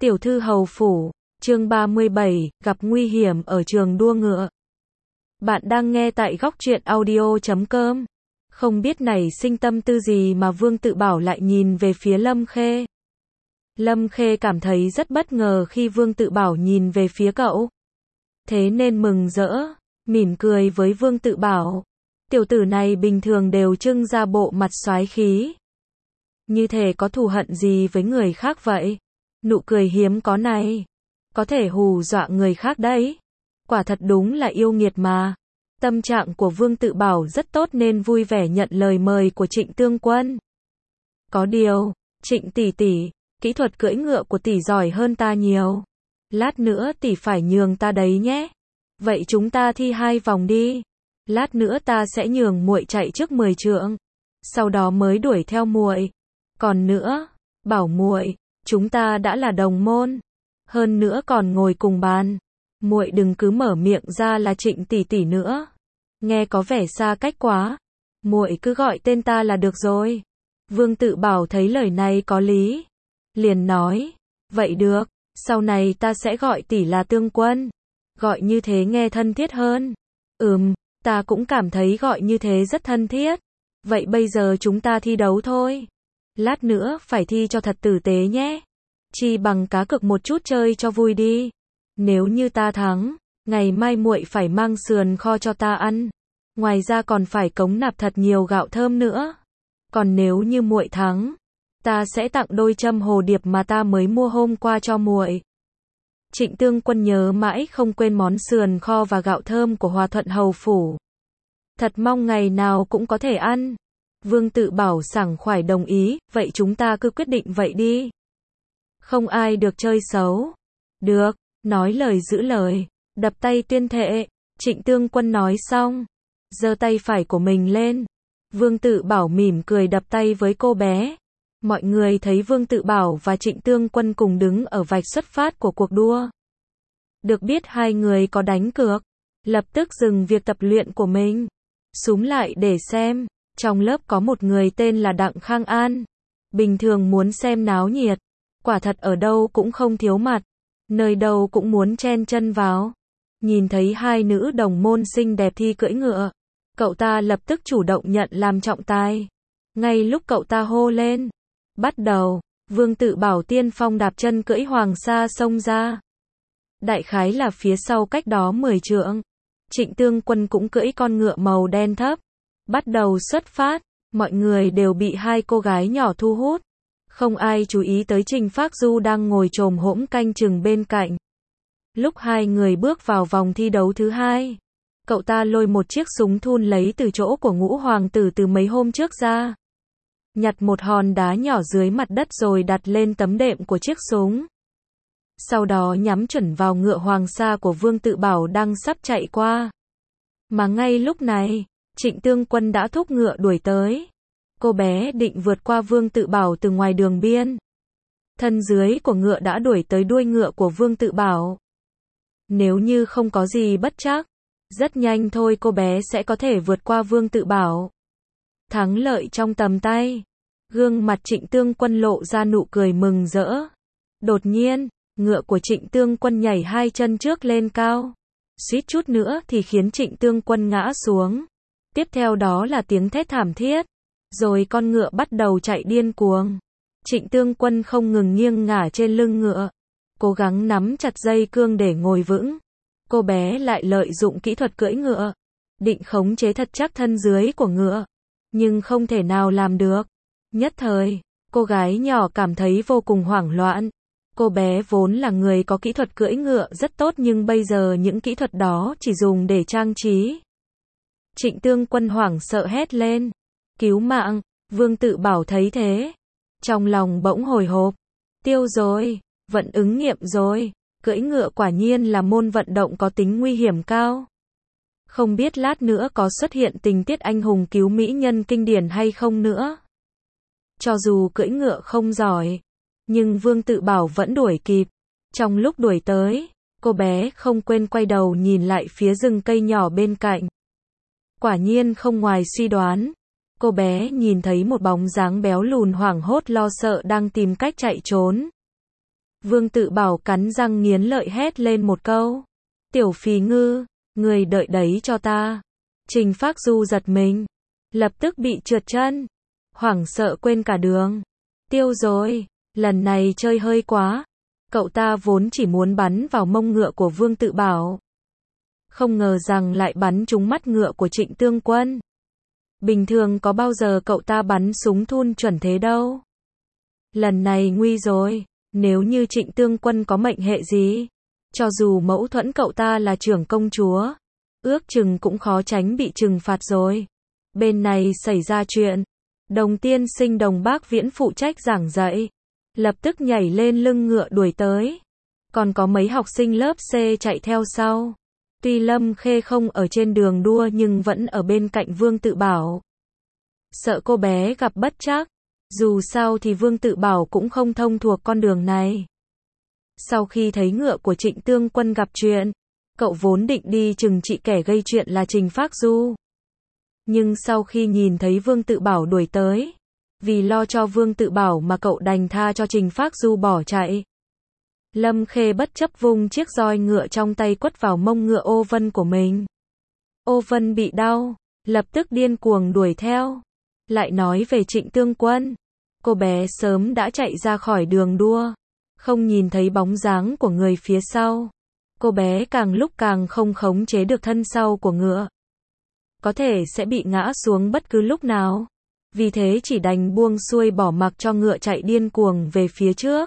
Tiểu thư hầu phủ, chương 37, gặp nguy hiểm ở trường đua ngựa. Bạn đang nghe tại góc truyện audio.com. Không biết nảy sinh tâm tư gì mà Vương Tự Bảo lại nhìn về phía Lâm Khê. Lâm Khê cảm thấy rất bất ngờ khi Vương Tự Bảo nhìn về phía cậu. Thế nên mừng rỡ, mỉm cười với Vương Tự Bảo. Tiểu tử này bình thường đều trưng ra bộ mặt soái khí. Như thể có thù hận gì với người khác vậy. Nụ cười hiếm có này, có thể hù dọa người khác đấy. Quả thật đúng là yêu nghiệt mà. Tâm trạng của Vương Tự Bảo rất tốt nên vui vẻ nhận lời mời của Trịnh Tương Quân. Có điều, Trịnh tỷ tỷ, kỹ thuật cưỡi ngựa của tỷ giỏi hơn ta nhiều. Lát nữa tỷ phải nhường ta đấy nhé. Vậy chúng ta thi 2 vòng đi. Lát nữa ta sẽ nhường muội chạy trước 10 trượng, sau đó mới đuổi theo muội. Còn nữa, bảo muội, chúng ta đã là đồng môn, hơn nữa còn ngồi cùng bàn. Muội đừng cứ mở miệng ra là Trịnh tỷ tỷ nữa, nghe có vẻ xa cách quá. Muội cứ gọi tên ta là được rồi. Vương Tự Bảo thấy lời này có lý, liền nói, vậy được, sau này ta sẽ gọi tỷ là Tương Quân. Gọi như thế nghe thân thiết hơn. Ta cũng cảm thấy gọi như thế rất thân thiết. Vậy bây giờ chúng ta thi đấu thôi. Lát nữa phải thi cho thật tử tế nhé. Chi bằng cá cược một chút chơi cho vui đi. Nếu như ta thắng, ngày mai muội phải mang sườn kho cho ta ăn. Ngoài ra còn phải cống nạp thật nhiều gạo thơm nữa. Còn nếu như muội thắng, ta sẽ tặng đôi châm hồ điệp mà ta mới mua hôm qua cho muội. Trịnh Tương Quân nhớ mãi không quên món sườn kho và gạo thơm của Hòa Thuận hầu phủ. Thật mong ngày nào cũng có thể ăn. Vương Tự Bảo sảng khoái đồng ý, vậy chúng ta cứ quyết định vậy đi. Không ai được chơi xấu. Được, nói lời giữ lời, đập tay tuyên thệ. Trịnh Tương Quân nói xong, giơ tay phải của mình lên. Vương Tự Bảo mỉm cười đập tay với cô bé. Mọi người thấy Vương Tự Bảo và Trịnh Tương Quân cùng đứng ở vạch xuất phát của cuộc đua. Được biết hai người có đánh cược, lập tức dừng việc tập luyện của mình, xúm lại để xem. Trong lớp có một người tên là Đặng Khang An, bình thường muốn xem náo nhiệt, quả thật ở đâu cũng không thiếu mặt, nơi đâu cũng muốn chen chân vào. Nhìn thấy hai nữ đồng môn xinh đẹp thi cưỡi ngựa, cậu ta lập tức chủ động nhận làm trọng tài. Ngay lúc cậu ta hô lên, bắt đầu, Vương Tự Bảo tiên phong đạp chân cưỡi hoàng sa xông ra. Đại khái là phía sau cách đó 10 trượng. Trịnh Tương Quân cũng cưỡi con ngựa màu đen thấp. Bắt đầu xuất phát, mọi người đều bị hai cô gái nhỏ thu hút. Không ai chú ý tới Trình Phác Du đang ngồi chồm hổm canh chừng bên cạnh. Lúc hai người bước vào vòng thi đấu thứ 2, cậu ta lôi một chiếc súng thun lấy từ chỗ của Ngũ hoàng tử từ mấy hôm trước ra. Nhặt một hòn đá nhỏ dưới mặt đất rồi đặt lên tấm đệm của chiếc súng. Sau đó nhắm chuẩn vào ngựa hoàng sa của Vương Tự Bảo đang sắp chạy qua. Mà ngay lúc này, Trịnh Tương Quân đã thúc ngựa đuổi tới. Cô bé định vượt qua Vương Tự Bảo từ ngoài đường biên. Thân dưới của ngựa đã đuổi tới đuôi ngựa của Vương Tự Bảo. Nếu như không có gì bất trắc, rất nhanh thôi cô bé sẽ có thể vượt qua Vương Tự Bảo. Thắng lợi trong tầm tay. Gương mặt Trịnh Tương Quân lộ ra nụ cười mừng rỡ. Đột nhiên, ngựa của Trịnh Tương Quân nhảy 2 chân trước lên cao. Suýt chút nữa thì khiến Trịnh Tương Quân ngã xuống. Tiếp theo đó là tiếng thét thảm thiết. Rồi con ngựa bắt đầu chạy điên cuồng. Trịnh Tương Quân không ngừng nghiêng ngả trên lưng ngựa, cố gắng nắm chặt dây cương để ngồi vững. Cô bé lại lợi dụng kỹ thuật cưỡi ngựa, định khống chế thật chắc thân dưới của ngựa, nhưng không thể nào làm được. Nhất thời, cô gái nhỏ cảm thấy vô cùng hoảng loạn. Cô bé vốn là người có kỹ thuật cưỡi ngựa rất tốt nhưng bây giờ những kỹ thuật đó chỉ dùng để trang trí. Trịnh Tương Quân hoảng sợ hét lên, cứu mạng. Vương Tự Bảo thấy thế, trong lòng bỗng hồi hộp, tiêu rồi, vận ứng nghiệm rồi, cưỡi ngựa quả nhiên là môn vận động có tính nguy hiểm cao. Không biết lát nữa có xuất hiện tình tiết anh hùng cứu mỹ nhân kinh điển hay không nữa. Cho dù cưỡi ngựa không giỏi, nhưng Vương Tự Bảo vẫn đuổi kịp. Trong lúc đuổi tới, cô bé không quên quay đầu nhìn lại phía rừng cây nhỏ bên cạnh. Quả nhiên không ngoài suy đoán, cô bé nhìn thấy một bóng dáng béo lùn hoảng hốt lo sợ đang tìm cách chạy trốn. Vương Tự Bảo cắn răng nghiến lợi hét lên một câu. Tiểu phì ngư, người đợi đấy cho ta. Trình Phác Du giật mình, lập tức bị trượt chân, hoảng sợ quên cả đường. Tiêu rồi, lần này chơi hơi quá. Cậu ta vốn chỉ muốn bắn vào mông ngựa của Vương Tự Bảo, không ngờ rằng lại bắn trúng mắt ngựa của Trịnh Tương Quân. Bình thường có bao giờ cậu ta bắn súng thun chuẩn thế đâu. Lần này nguy rồi, nếu như Trịnh Tương Quân có mệnh hệ gì, cho dù mẫu thuẫn cậu ta là trưởng công chúa, ước chừng cũng khó tránh bị trừng phạt rồi. Bên này xảy ra chuyện, Đồng tiên sinh Đồng Bác Viễn phụ trách giảng dạy, lập tức nhảy lên lưng ngựa đuổi tới. Còn có mấy học sinh lớp C chạy theo sau. Tuy Lâm Khê không ở trên đường đua nhưng vẫn ở bên cạnh Vương Tự Bảo. Sợ cô bé gặp bất trắc, dù sao thì Vương Tự Bảo cũng không thông thuộc con đường này. Sau khi thấy ngựa của Trịnh Tương Quân gặp chuyện, cậu vốn định đi trừng trị kẻ gây chuyện là Trình Phác Du. Nhưng sau khi nhìn thấy Vương Tự Bảo đuổi tới, vì lo cho Vương Tự Bảo mà cậu đành tha cho Trình Phác Du bỏ chạy. Lâm Khê bất chấp vung chiếc roi ngựa trong tay quất vào mông ngựa Ô Vân của mình. Ô Vân bị đau, lập tức điên cuồng đuổi theo. Lại nói về Trịnh Tương Quân, cô bé sớm đã chạy ra khỏi đường đua, không nhìn thấy bóng dáng của người phía sau. Cô bé càng lúc càng không khống chế được thân sau của ngựa, có thể sẽ bị ngã xuống bất cứ lúc nào. Vì thế chỉ đành buông xuôi bỏ mặc cho ngựa chạy điên cuồng về phía trước.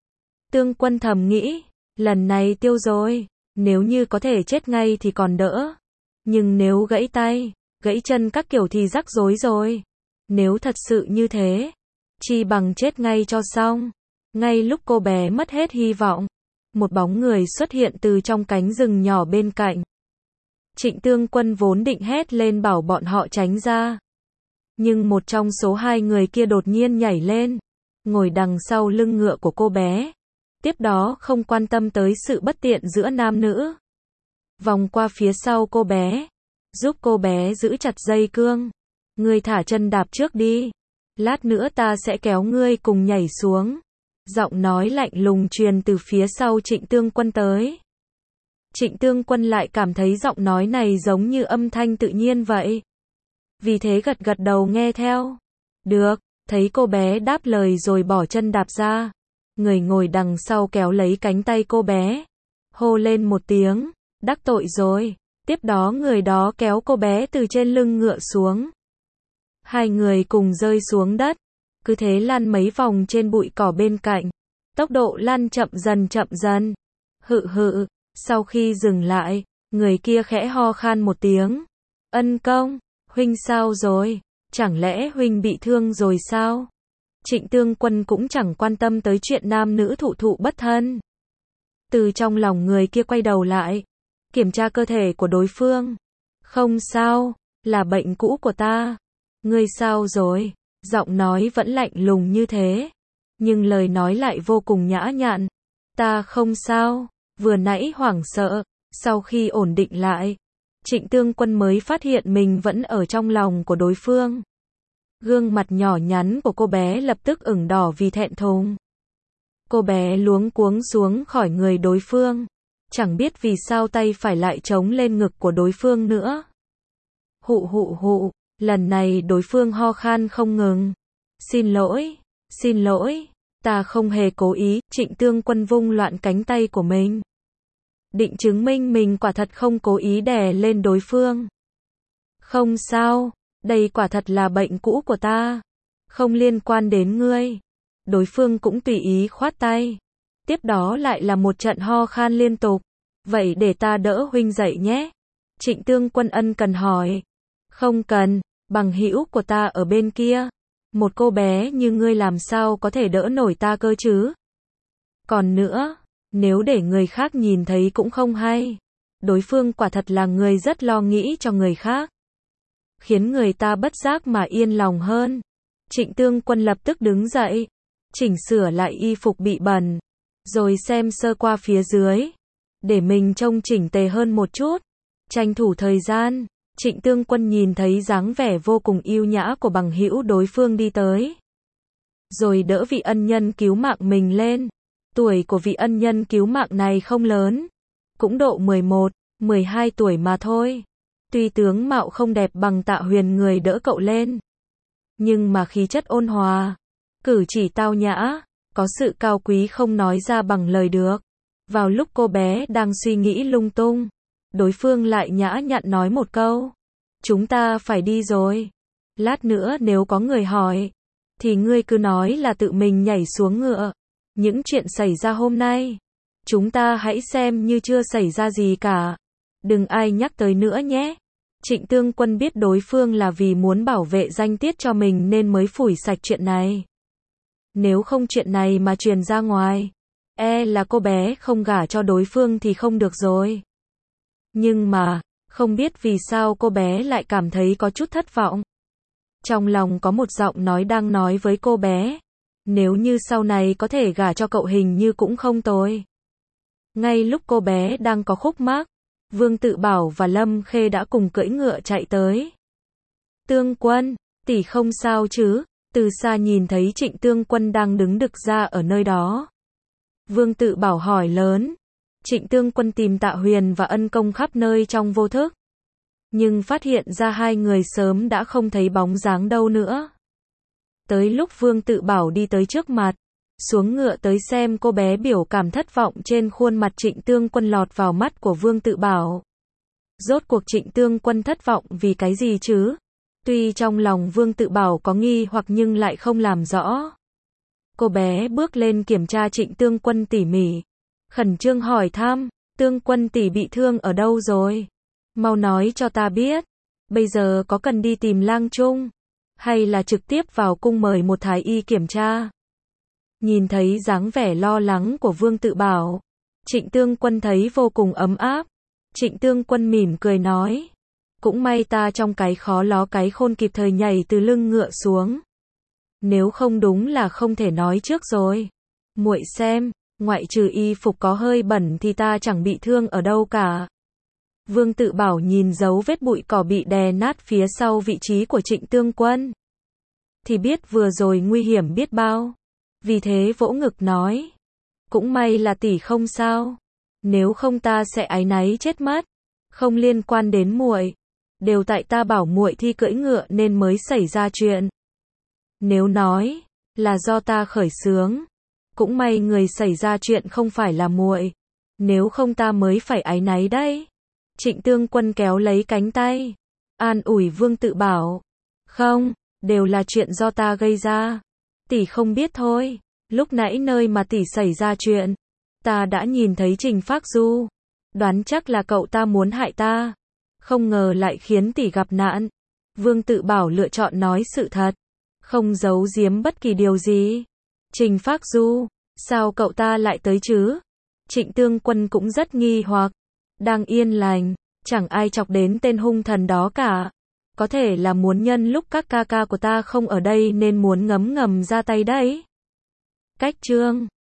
Tương Quân thầm nghĩ, lần này tiêu rồi, nếu như có thể chết ngay thì còn đỡ. Nhưng nếu gãy tay, gãy chân các kiểu thì rắc rối rồi. Nếu thật sự như thế, chi bằng chết ngay cho xong. Ngay lúc cô bé mất hết hy vọng, một bóng người xuất hiện từ trong cánh rừng nhỏ bên cạnh. Trịnh Tương Quân vốn định hét lên bảo bọn họ tránh ra. Nhưng một trong số hai người kia đột nhiên nhảy lên, ngồi đằng sau lưng ngựa của cô bé. Tiếp đó không quan tâm tới sự bất tiện giữa nam nữ. Vòng qua phía sau cô bé, giúp cô bé giữ chặt dây cương. Ngươi thả chân đạp trước đi, lát nữa ta sẽ kéo ngươi cùng nhảy xuống. Giọng nói lạnh lùng truyền từ phía sau Trịnh Tương Quân tới. Trịnh Tương Quân lại cảm thấy giọng nói này giống như âm thanh tự nhiên vậy. Vì thế gật gật đầu nghe theo. Được, thấy cô bé đáp lời rồi bỏ chân đạp ra. Người ngồi đằng sau kéo lấy cánh tay cô bé, hô lên một tiếng, đắc tội rồi. Tiếp đó người đó kéo cô bé từ trên lưng ngựa xuống. Hai người cùng rơi xuống đất, cứ thế lăn mấy vòng trên bụi cỏ bên cạnh. Tốc độ lăn chậm dần. Hự hự, sau khi dừng lại, người kia khẽ ho khan một tiếng. Ân Công, huynh sao rồi? Chẳng lẽ huynh bị thương rồi sao? Trịnh Tương Quân cũng chẳng quan tâm tới chuyện nam nữ thụ thụ bất thân. Từ trong lòng người kia quay đầu lại, kiểm tra cơ thể của đối phương. Không sao, là bệnh cũ của ta. Ngươi sao rồi? Giọng nói vẫn lạnh lùng như thế, nhưng lời nói lại vô cùng nhã nhặn. Ta không sao, vừa nãy hoảng sợ, sau khi ổn định lại, Trịnh Tương Quân mới phát hiện mình vẫn ở trong lòng của đối phương. Gương mặt nhỏ nhắn của cô bé lập tức ửng đỏ vì thẹn thùng. Cô bé luống cuống xuống khỏi người đối phương, chẳng biết vì sao tay phải lại chống lên ngực của đối phương nữa. Hụ, lần này đối phương ho khan không ngừng. Xin lỗi, ta không hề cố ý. Trịnh Tương Quân vung loạn cánh tay của mình, định chứng minh mình quả thật không cố ý đè lên đối phương. Không sao, đây quả thật là bệnh cũ của ta, không liên quan đến ngươi. Đối phương cũng tùy ý khoát tay. Tiếp đó lại là một trận ho khan liên tục. Vậy để ta đỡ huynh dậy nhé. Trịnh Tương Quân ân cần hỏi. Không cần, bằng hữu của ta ở bên kia. Một cô bé như ngươi làm sao có thể đỡ nổi ta cơ chứ? Còn nữa, nếu để người khác nhìn thấy cũng không hay. Đối phương quả thật là người rất lo nghĩ cho người khác, khiến người ta bất giác mà yên lòng hơn. Trịnh Tương Quân lập tức đứng dậy, chỉnh sửa lại y phục bị bẩn, rồi xem sơ qua phía dưới, để mình trông chỉnh tề hơn một chút. Tranh thủ thời gian, Trịnh Tương Quân nhìn thấy dáng vẻ vô cùng yêu nhã của bằng hữu đối phương đi tới, rồi đỡ vị ân nhân cứu mạng mình lên. Tuổi của vị ân nhân cứu mạng này không lớn, cũng độ 11, 12 tuổi mà thôi. Tuy tướng mạo không đẹp bằng Tạ Huyền người đỡ cậu lên, nhưng mà khí chất ôn hòa, cử chỉ tao nhã, có sự cao quý không nói ra bằng lời được. Vào lúc cô bé đang suy nghĩ lung tung, đối phương lại nhã nhặn nói một câu. Chúng ta phải đi rồi. Lát nữa nếu có người hỏi, thì ngươi cứ nói là tự mình nhảy xuống ngựa. Những chuyện xảy ra hôm nay, chúng ta hãy xem như chưa xảy ra gì cả. Đừng ai nhắc tới nữa nhé. Trịnh Tương Quân biết đối phương là vì muốn bảo vệ danh tiết cho mình nên mới phủi sạch chuyện này. Nếu không chuyện này mà truyền ra ngoài, là cô bé không gả cho đối phương thì không được rồi. Nhưng mà, không biết vì sao cô bé lại cảm thấy có chút thất vọng. Trong lòng có một giọng nói đang nói với cô bé, nếu như sau này có thể gả cho cậu hình như cũng không tồi. Ngay lúc cô bé đang có khúc mắc, Vương Tự Bảo và Lâm Khê đã cùng cưỡi ngựa chạy tới. Tương Quân, tỷ không sao chứ? Từ xa nhìn thấy Trịnh Tương Quân đang đứng đực ra ở nơi đó. Vương Tự Bảo hỏi lớn. Trịnh Tương Quân tìm Tạ Huyền và Ân Công khắp nơi trong vô thức, nhưng phát hiện ra hai người sớm đã không thấy bóng dáng đâu nữa. Tới lúc Vương Tự Bảo đi tới trước mặt, xuống ngựa tới xem cô bé, biểu cảm thất vọng trên khuôn mặt Trịnh Tương Quân lọt vào mắt của Vương Tự Bảo. Rốt cuộc Trịnh Tương Quân thất vọng vì cái gì chứ? Tuy trong lòng Vương Tự Bảo có nghi hoặc nhưng lại không làm rõ. Cô bé bước lên kiểm tra Trịnh Tương Quân tỉ mỉ, khẩn trương hỏi thăm, Tương Quân tỷ bị thương ở đâu rồi? Mau nói cho ta biết, bây giờ có cần đi tìm Lang Trung, hay là trực tiếp vào cung mời một thái y kiểm tra? Nhìn thấy dáng vẻ lo lắng của Vương Tự Bảo, Trịnh Tương Quân thấy vô cùng ấm áp. Trịnh Tương Quân mỉm cười nói, cũng may ta trong cái khó ló cái khôn kịp thời nhảy từ lưng ngựa xuống. Nếu không đúng là không thể nói trước rồi. Muội xem, ngoại trừ y phục có hơi bẩn thì ta chẳng bị thương ở đâu cả. Vương Tự Bảo nhìn dấu vết bụi cỏ bị đè nát phía sau vị trí của Trịnh Tương Quân, thì biết vừa rồi nguy hiểm biết bao. Vì thế vỗ ngực nói, cũng may là tỷ không sao, nếu không ta sẽ áy náy chết mất. Không liên quan đến muội, đều tại ta bảo muội thi cưỡi ngựa nên mới xảy ra chuyện. Nếu nói là do ta khởi xướng, cũng may người xảy ra chuyện không phải là muội, nếu không ta mới phải áy náy đấy. Trịnh Tương Quân kéo lấy cánh tay, an ủi Vương Tự Bảo, không, đều là chuyện do ta gây ra. Tỷ không biết thôi, lúc nãy nơi mà tỷ xảy ra chuyện, ta đã nhìn thấy Trình Phác Du, đoán chắc là cậu ta muốn hại ta, không ngờ lại khiến tỷ gặp nạn. Vương Tự Bảo lựa chọn nói sự thật, không giấu giếm bất kỳ điều gì. Trình Phác Du, sao cậu ta lại tới chứ? Trịnh Tương Quân cũng rất nghi hoặc, đang yên lành, chẳng ai chọc đến tên hung thần đó cả. Có thể là muốn nhân lúc các ca ca của ta không ở đây nên muốn ngấm ngầm ra tay đấy. Cách chương